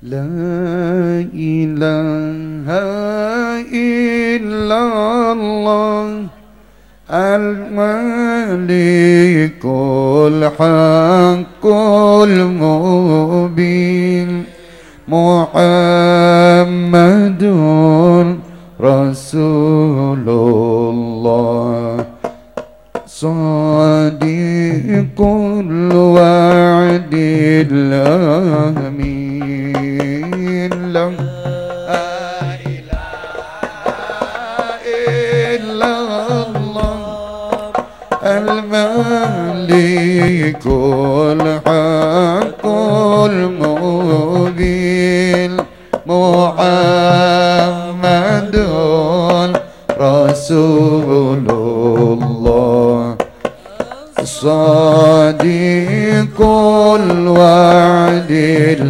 La ilaha illallah Al-Malikul Haqqul Mubin Muhammadun Rasulullah Sadiqul wa'dil amin La ilaha illallah Al-Malikul Haqqul Mubin Muhammadun Rasulullah Sadiqul wa'dil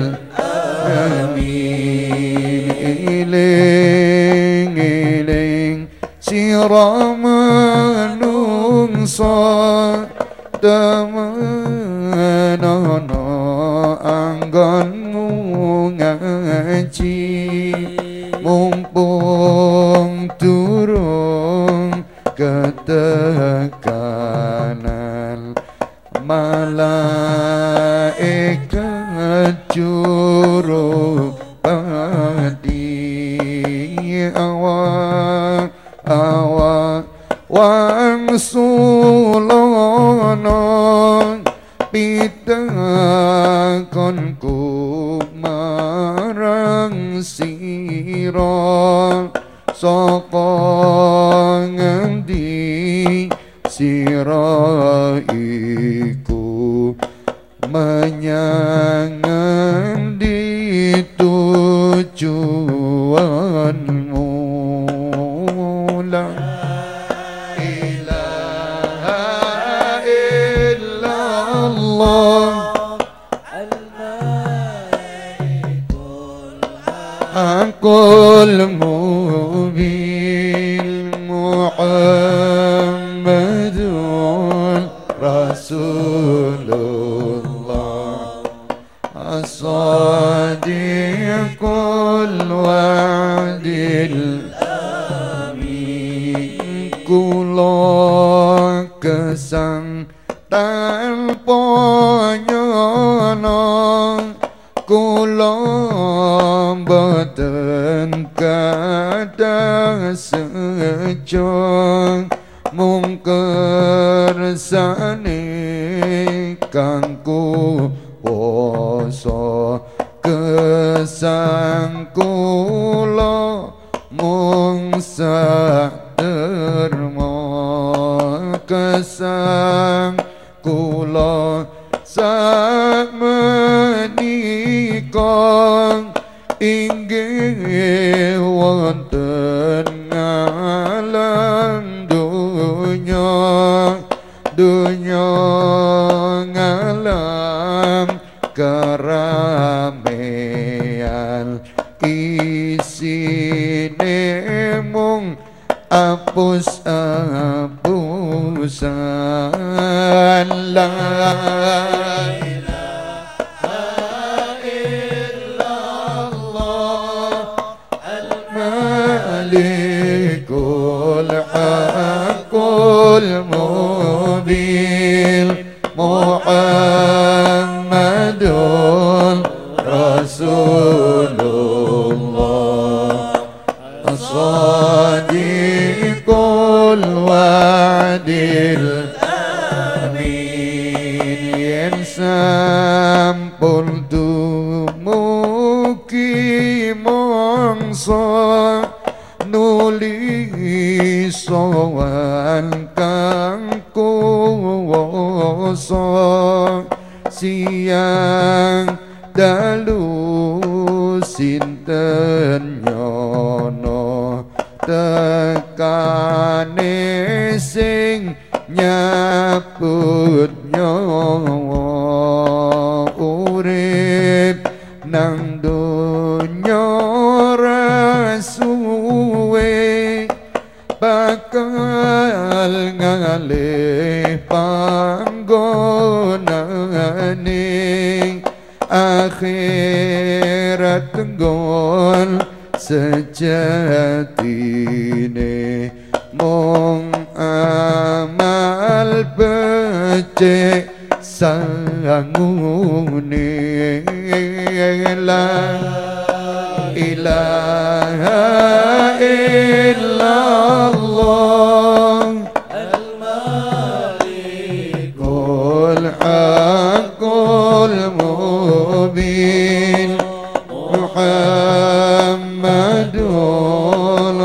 amin Iling siramanungsa temenana anggonmu ngaji mumpung turun ketekanan malaikat juru padi awak wangsulana pitakonku marang sira sapa ngendi sira iku menyang ngendi tujuanmu la ilaha illallah Haqqul Mubin Muhammadun Rasulullah As-Sadiqul wa'dil amin Kula kesang tanpa nyono Kula boten kathah sejo mung kersane kanggo poso kesang kula mung saderma kesang kula sakmenika inggih wonten ngalam dunya ngalam keramean isine mung apus-apusan la Malikul Haqqul Mubin Muhammadun Rasulullah As-Sadiqul wa'dil amin yen sampun dumugi mangsa nuli sowan kang kuwasa siang dalu sinten nyono tekane sing nyabut nyawa urip nang donya rasuwe bakal ngalih panggonane akhirat tenggol sejatine mung amal becik sangune la ilaha illallah al-malikul haqqul mubin Muhammadun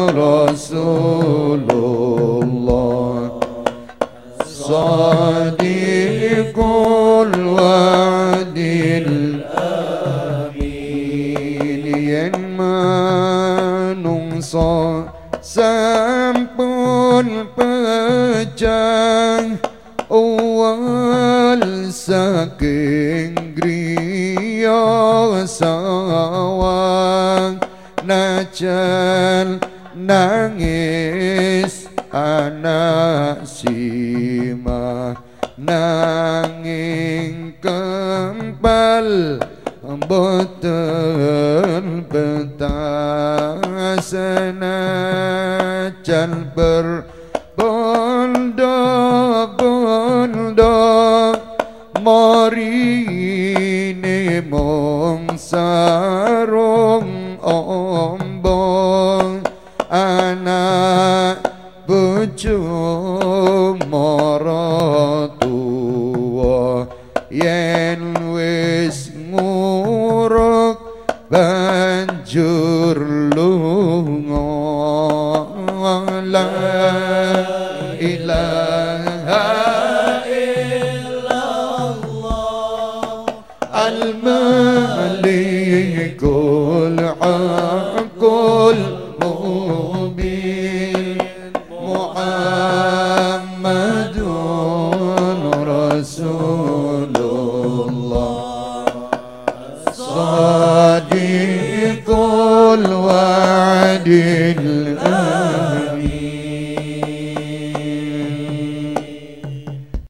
Rasulullah Sadiqul wa'dil amin yen manungsa sampun pecah awal saking griya sawang najan nangis anak sima nanging kempal boten betasana jan berbondo-bondo marine mung sarung ombong anak bojo maratuwa yen wis nguruk banjur lunga la ilaha illallah al-malikul haqqul mubin Muhammadun Rasulullah Sadiqul wa'dil